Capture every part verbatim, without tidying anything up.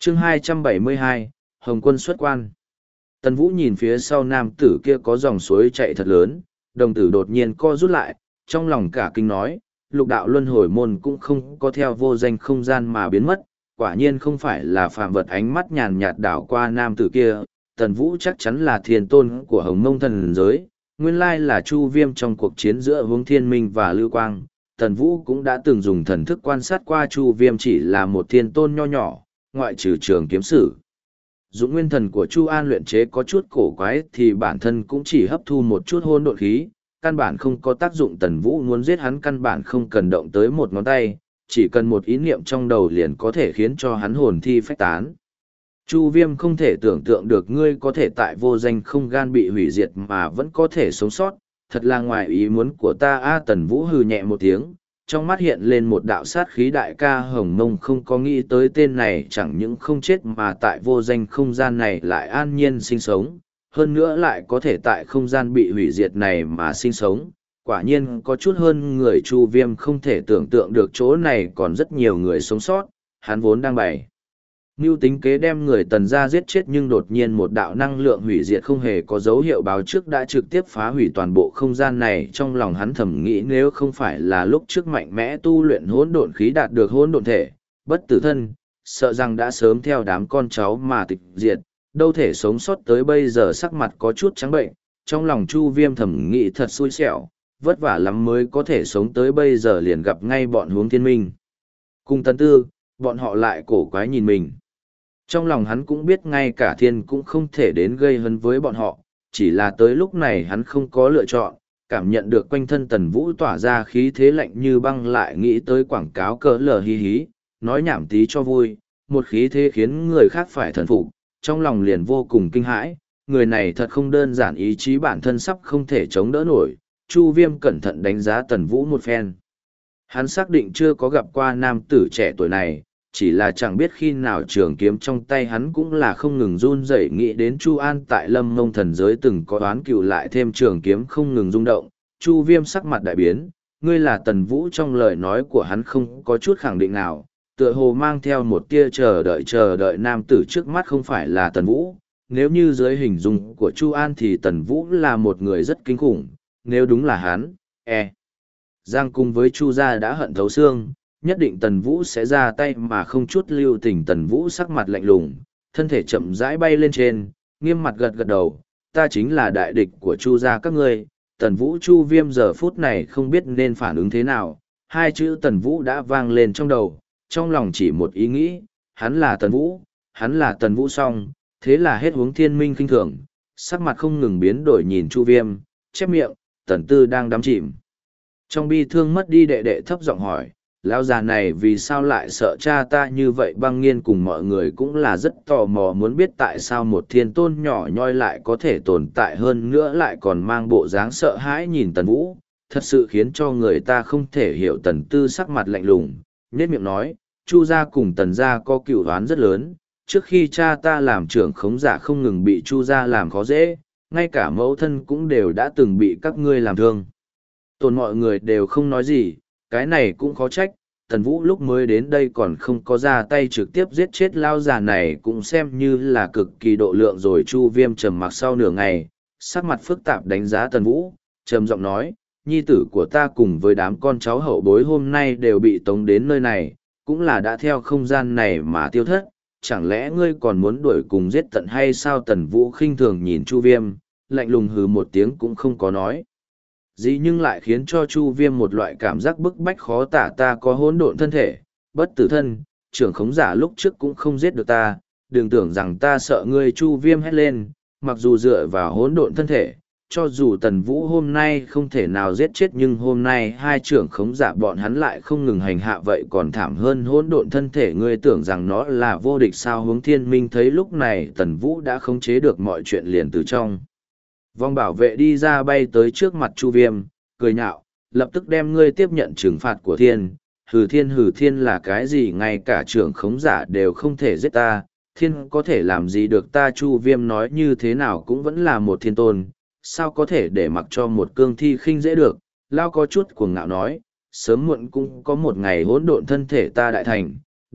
chương hai trăm bảy mươi hai, Hồng quân xuất quan. Tần Vũ nhìn phía sau nam tử kia có dòng suối chạy thật lớn, đồng tử đột nhiên co rút lại, trong lòng cả kinh nói, lục đạo luân hồi môn cũng không có theo vô danh không gian mà biến mất, quả nhiên không phải là phàm vật. Ánh mắt nhàn nhạt đảo qua nam tử kia, Tần Vũ chắc chắn là thiên tôn của Hồng Mông thần giới, nguyên lai là Chu Viêm trong cuộc chiến giữa Hướng Thiên Minh và Lưu Quang. Tần Vũ cũng đã từng dùng thần thức quan sát qua Chu Viêm chỉ là một thiên tôn nho nhỏ, ngoại trừ trường kiếm sử. Dụng nguyên thần của Chu An luyện chế có chút cổ quái thì bản thân cũng chỉ hấp thu một chút hôn độn khí, căn bản không có tác dụng. Tần Vũ muốn giết hắn căn bản không cần động tới một ngón tay, chỉ cần một ý niệm trong đầu liền có thể khiến cho hắn hồn thi phách tán. Chu Viêm không thể tưởng tượng được ngươi có thể tại vô danh không gian bị hủy diệt mà vẫn có thể sống sót, thật là ngoài ý muốn của ta. A Tần Vũ hừ nhẹ một tiếng, trong mắt hiện lên một đạo sát khí. Đại ca Hồng Mông không có nghĩ tới tên này chẳng những không chết mà tại vô danh không gian này lại an nhiên sinh sống, hơn nữa lại có thể tại không gian bị hủy diệt này mà sinh sống, quả nhiên có chút hơn người. Chu Viêm không thể tưởng tượng được chỗ này còn rất nhiều người sống sót, hắn vốn đang bày mưu tính kế đem người Tần ra giết chết, nhưng đột nhiên một đạo năng lượng hủy diệt không hề có dấu hiệu báo trước đã trực tiếp phá hủy toàn bộ không gian này. Trong lòng hắn thầm nghĩ, nếu không phải là lúc trước mạnh mẽ tu luyện hỗn độn khí đạt được hỗn độn thể, bất tử thân, sợ rằng đã sớm theo đám con cháu mà tịch diệt, đâu thể sống sót tới bây giờ. Sắc mặt có chút trắng bệnh, trong lòng Chu Viêm thầm nghĩ thật xui xẻo, vất vả lắm mới có thể sống tới bây giờ liền gặp ngay bọn Hướng Thiên Minh cùng Tần Tư, bọn họ lại cổ quái nhìn mình. Trong lòng hắn cũng biết ngay cả thiên cũng không thể đến gây hấn với bọn họ, chỉ là tới lúc này hắn không có lựa chọn, cảm nhận được quanh thân Tần Vũ tỏa ra khí thế lạnh như băng, lại nghĩ tới quảng cáo cỡ lờ hí hí, nói nhảm tí cho vui, một khí thế khiến người khác phải thần phục, trong lòng liền vô cùng kinh hãi, người này thật không đơn giản, ý chí bản thân sắp không thể chống đỡ nổi. Chu Viêm cẩn thận đánh giá Tần Vũ một phen. Hắn xác định chưa có gặp qua nam tử trẻ tuổi này, chỉ là chẳng biết khi nào trường kiếm trong tay hắn cũng là không ngừng run rẩy. Nghĩ đến Chu An tại Lâm Mông thần giới từng có oán cựu, lại thêm trường kiếm không ngừng rung động, Chu Viêm sắc mặt đại biến. Ngươi là Tần Vũ? Trong lời nói của hắn không có chút khẳng định nào, tựa hồ mang theo một tia chờ đợi. Chờ đợi nam tử trước mắt không phải là Tần Vũ. Nếu như dưới hình dung của Chu An thì Tần Vũ là một người rất kinh khủng, nếu đúng là hắn, e. Giang cùng với Chu gia đã hận thấu xương, nhất định Tần Vũ sẽ ra tay mà không chút lưu tình. Tần Vũ sắc mặt lạnh lùng, thân thể chậm rãi bay lên trên, nghiêm mặt gật gật đầu, ta chính là đại địch của Chu gia các ngươi. Tần Vũ. Chu Viêm giờ phút này không biết nên phản ứng thế nào, hai chữ Tần Vũ đã vang lên trong đầu, trong lòng chỉ một ý nghĩ, hắn là Tần Vũ, hắn là Tần Vũ xong, thế là hết Hướng Thiên Minh khinh thường, sắc mặt không ngừng biến đổi nhìn Chu Viêm, chép miệng. Tần Tư đang đắm chìm trong bi thương mất đi đệ đệ, thấp giọng hỏi, lão già này vì sao lại sợ cha ta như vậy? Băng Nghiên cùng mọi người cũng là rất tò mò muốn biết tại sao một thiên tôn nhỏ nhoi lại có thể tồn tại, hơn nữa lại còn mang bộ dáng sợ hãi nhìn Tần Vũ, thật sự khiến cho người ta không thể hiểu. Tần Tư sắc mặt lạnh lùng, nhếch miệng nói, Chu gia cùng Tần gia có cựu oán rất lớn, trước khi cha ta làm trưởng khống giả không ngừng bị Chu gia làm khó dễ, ngay cả mẫu thân cũng đều đã từng bị các ngươi làm thương tổn. Mọi người đều không nói gì, cái này cũng khó trách, Tần Vũ lúc mới đến đây còn không có ra tay trực tiếp giết chết lao già này, cũng xem như là cực kỳ độ lượng rồi. Chu Viêm trầm mặc sau nửa ngày, sắc mặt phức tạp đánh giá Tần Vũ, trầm giọng nói, nhi tử của ta cùng với đám con cháu hậu bối hôm nay đều bị tống đến nơi này, cũng là đã theo không gian này mà tiêu thất, chẳng lẽ ngươi còn muốn đuổi cùng giết tận hay sao? Tần Vũ khinh thường nhìn Chu Viêm, lạnh lùng hừ một tiếng cũng không có nói gì, nhưng lại khiến cho Chu Viêm một loại cảm giác bức bách khó tả. Ta có hỗn độn thân thể, bất tử thân, trưởng khống giả lúc trước cũng không giết được ta, đừng tưởng rằng ta sợ ngươi. Chu Viêm hét lên, mặc dù dựa vào hỗn độn thân thể, cho dù Tần Vũ hôm nay không thể nào giết chết, nhưng hôm nay hai trưởng khống giả bọn hắn lại không ngừng hành hạ, vậy còn thảm hơn hỗn độn thân thể. Ngươi tưởng rằng nó là vô địch sao? Hướng Thiên Minh thấy lúc này Tần Vũ đã khống chế được mọi chuyện, liền từ trong vòng bảo vệ đi ra, bay tới trước mặt Chu Viêm, cười nhạo, lập tức đem ngươi tiếp nhận trừng phạt của thiên. Hừ thiên hừ thiên là cái gì? Ngay cả trưởng khống giả đều không thể giết ta, thiên có thể làm gì được ta? Chu Viêm nói như thế nào cũng vẫn là một thiên tôn, sao có thể để mặc cho một cương thi khinh dễ được? Lao có chút cuồng ngạo nói, sớm muộn cũng có một ngày hỗn độn thân thể ta đại thành,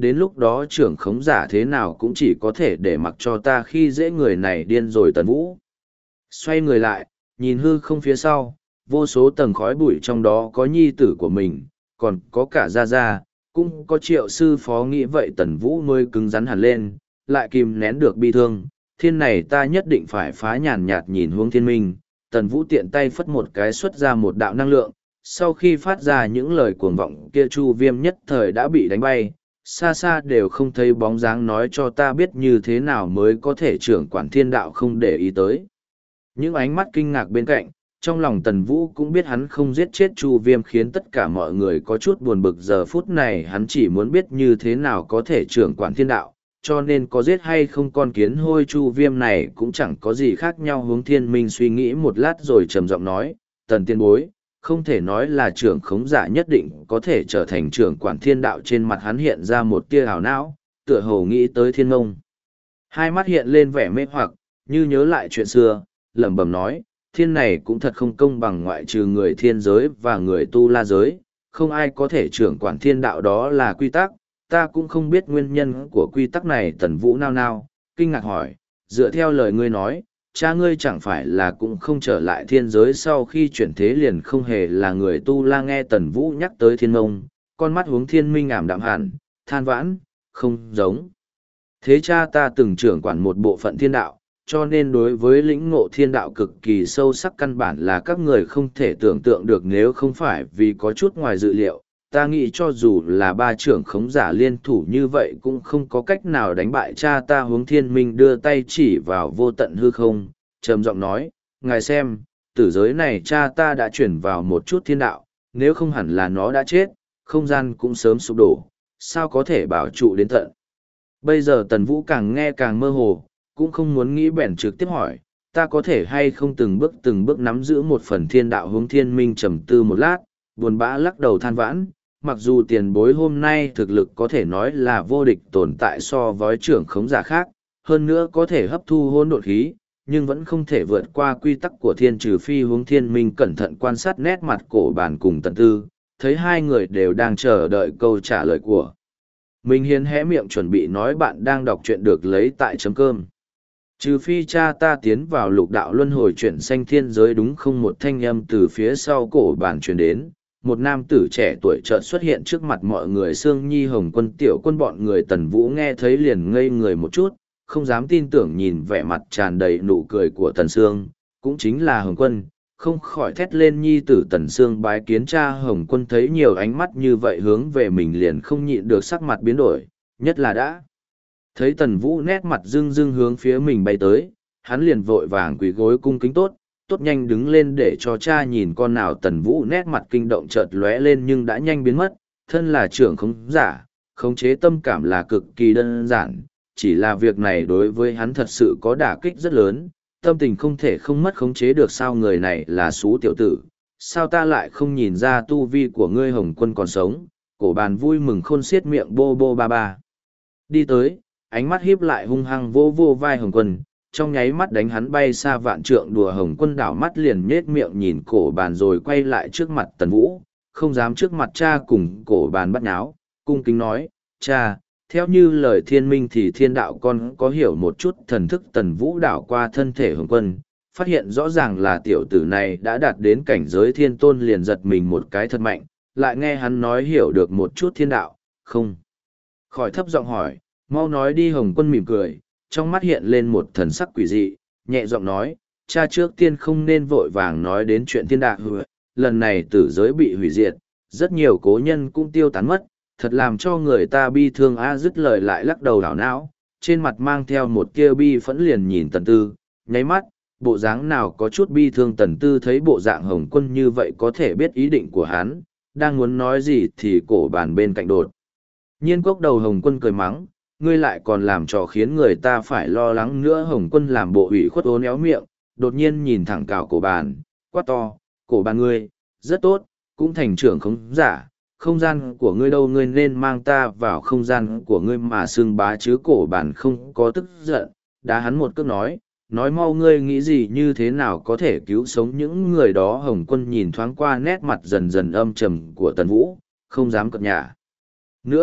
đến lúc đó trưởng khống giả thế nào cũng chỉ có thể để mặc cho ta khi dễ người này điên rồi Tần Vũ. Xoay người lại, nhìn hư không phía sau, vô số tầng khói bụi trong đó có nhi tử của mình, còn có cả Gia Gia, cũng có Triệu sư phó nghĩ vậy Tần Vũ mới cứng rắn hẳn lên, lại kìm nén được bi thương, thiên này ta nhất định phải phá. Nhàn nhạt nhìn hướng thiên minh, Tần Vũ tiện tay phất một cái xuất ra một đạo năng lượng, sau khi phát ra những lời cuồng vọng kia Chu Viêm nhất thời đã bị đánh bay, xa xa đều không thấy bóng dáng. Nói cho ta biết như thế nào mới có thể trưởng quản thiên đạo không để ý tới. Những ánh mắt kinh ngạc bên cạnh, trong lòng Tần Vũ cũng biết hắn không giết chết Chu Viêm khiến tất cả mọi người có chút buồn bực. Giờ phút này hắn chỉ muốn biết như thế nào có thể trưởng quản thiên đạo, cho nên có giết hay không con kiến hôi Chu Viêm này cũng chẳng có gì khác nhau. Hướng thiên minh suy nghĩ một lát rồi trầm giọng nói, Tần tiên bối, không thể nói là trưởng khống giả nhất định có thể trở thành trưởng quản thiên đạo. Trên mặt hắn hiện ra một tia ảo não, tựa hồ nghĩ tới thiên ngông. Hai mắt hiện lên vẻ mê hoặc, như nhớ lại chuyện xưa, lẩm bẩm nói, thiên này cũng thật không công bằng, ngoại trừ người thiên giới và người tu la giới, không ai có thể trưởng quản thiên đạo, đó là quy tắc, ta cũng không biết nguyên nhân của quy tắc này. Tần Vũ nao nao, kinh ngạc hỏi, dựa theo lời ngươi nói, cha ngươi chẳng phải là cũng không trở lại thiên giới sau khi chuyển thế liền không hề là người tu la? Nghe Tần Vũ nhắc tới thiên mông, con mắt Hướng thiên minh ảm đạm hẳn, than vãn, không giống. Thế cha ta từng trưởng quản một bộ phận thiên đạo, cho nên đối với lĩnh ngộ thiên đạo cực kỳ sâu sắc, căn bản là các người không thể tưởng tượng được. Nếu không phải vì có chút ngoài dự liệu, ta nghĩ cho dù là ba trưởng khống giả liên thủ như vậy cũng không có cách nào đánh bại cha ta. Hướng thiên minh đưa tay chỉ vào vô tận hư không, trầm giọng nói, ngài xem, tử giới này cha ta đã chuyển vào một chút thiên đạo, nếu không hẳn là nó đã chết, không gian cũng sớm sụp đổ, sao có thể bảo trụ đến tận bây giờ? Tần Vũ càng nghe càng mơ hồ, cũng không muốn nghĩ bèn trực tiếp hỏi, ta có thể hay không từng bước từng bước nắm giữ một phần thiên đạo? Hướng thiên minh trầm tư một lát, buồn bã lắc đầu than vãn, mặc dù tiền bối hôm nay thực lực có thể nói là vô địch tồn tại so với trưởng khống giả khác, hơn nữa có thể hấp thu hỗn độn khí, nhưng vẫn không thể vượt qua quy tắc của thiên. Trừ phi. Hướng thiên minh cẩn thận quan sát nét mặt Cổ Bàn cùng Tần Tư, thấy hai người đều đang chờ đợi câu trả lời của mình, hiền hé miệng chuẩn bị nói, bạn đang đọc truyện được lấy tại chấm cơm. Trừ phi cha ta tiến vào lục đạo luân hồi chuyển sanh thiên giới. Đúng không? Một thanh âm từ phía sau Cổ Bàn truyền đến, một nam tử trẻ tuổi chợt xuất hiện trước mặt mọi người. Sương Nhi, Hồng Quân, Tiểu Quân bọn người. Tần Vũ nghe thấy liền ngây người một chút, không dám tin tưởng nhìn vẻ mặt tràn đầy nụ cười của Tần Sương, cũng chính là Hồng Quân, không khỏi thét lên, nhi tử Tần Sương bái kiến cha. Hồng Quân thấy nhiều ánh mắt như vậy hướng về mình liền không nhịn được sắc mặt biến đổi, nhất là đã thấy Tần Vũ nét mặt rưng rưng hướng phía mình bay tới, hắn liền vội vàng quỳ gối cung kính, tốt, tốt, nhanh đứng lên để cho cha nhìn con nào. Tần Vũ nét mặt kinh động chợt lóe lên nhưng đã nhanh biến mất, thân là trưởng khống giả, khống chế tâm cảm là cực kỳ đơn giản, chỉ là việc này đối với hắn thật sự có đả kích rất lớn, tâm tình không thể không mất khống chế được. Sao người này là xú tiểu tử, sao ta lại không nhìn ra tu vi của ngươi? Hồng Quân còn sống. Cổ Bàn vui mừng khôn xiết miệng bô bô ba ba đi tới, ánh mắt híp lại hung hăng vô vô vai Hồng Quân, trong nháy mắt đánh hắn bay xa vạn trượng. Đùa. Hồng Quân đảo mắt liền nhết miệng nhìn Cổ Bàn rồi quay lại trước mặt Tần Vũ, không dám trước mặt cha cùng Cổ Bàn bắt nháo, cung kính nói, cha, theo như lời thiên minh thì thiên đạo con có hiểu một chút thần thức. Tần Vũ đảo qua thân thể Hồng Quân, phát hiện rõ ràng là tiểu tử này đã đạt đến cảnh giới thiên tôn, liền giật mình một cái thật mạnh, lại nghe hắn nói hiểu được một chút thiên đạo, không khỏi thấp giọng hỏi, mau nói đi. Hồng Quân mỉm cười, trong mắt hiện lên một thần sắc quỷ dị, nhẹ giọng nói, cha trước tiên không nên vội vàng nói đến chuyện thiên đạo. Lần này tử giới bị hủy diệt, rất nhiều cố nhân cũng tiêu tán mất, thật làm cho người ta bi thương. A dứt lời lại lắc đầu đảo não, trên mặt mang theo một tia bi phẫn, liền nhìn Tần Tư, nháy mắt, bộ dáng nào có chút bi thương. Tần Tư thấy bộ dạng Hồng Quân như vậy có thể biết ý định của hắn, đang muốn nói gì thì Cổ Bàn bên cạnh đột nhiên cốc đầu. Hồng Quân cười mắng, ngươi lại còn làm trò khiến người ta phải lo lắng nữa. Hồng Quân làm bộ ủy khuất ố néo miệng, đột nhiên nhìn thẳng cào Cổ Bàn, quát to, Cổ Bàn ngươi, rất tốt, cũng thành trưởng khống giả, không gian của ngươi đâu, ngươi nên mang ta vào không gian của ngươi mà xưng bá chứ. Cổ Bàn không có tức giận, đá hắn một cước nói, nói mau, ngươi nghĩ gì, như thế nào có thể cứu sống những người đó? Hồng Quân nhìn thoáng qua nét mặt dần dần âm trầm của Tần Vũ, không dám cập nhả nữa,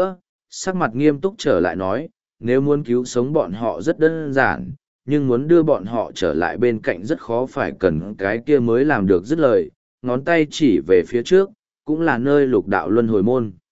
sắc mặt nghiêm túc trở lại nói, nếu muốn cứu sống bọn họ rất đơn giản, nhưng muốn đưa bọn họ trở lại bên cạnh rất khó, phải cần cái kia mới làm được. Dứt lời, ngón tay chỉ về phía trước, cũng là nơi lục đạo luân hồi môn.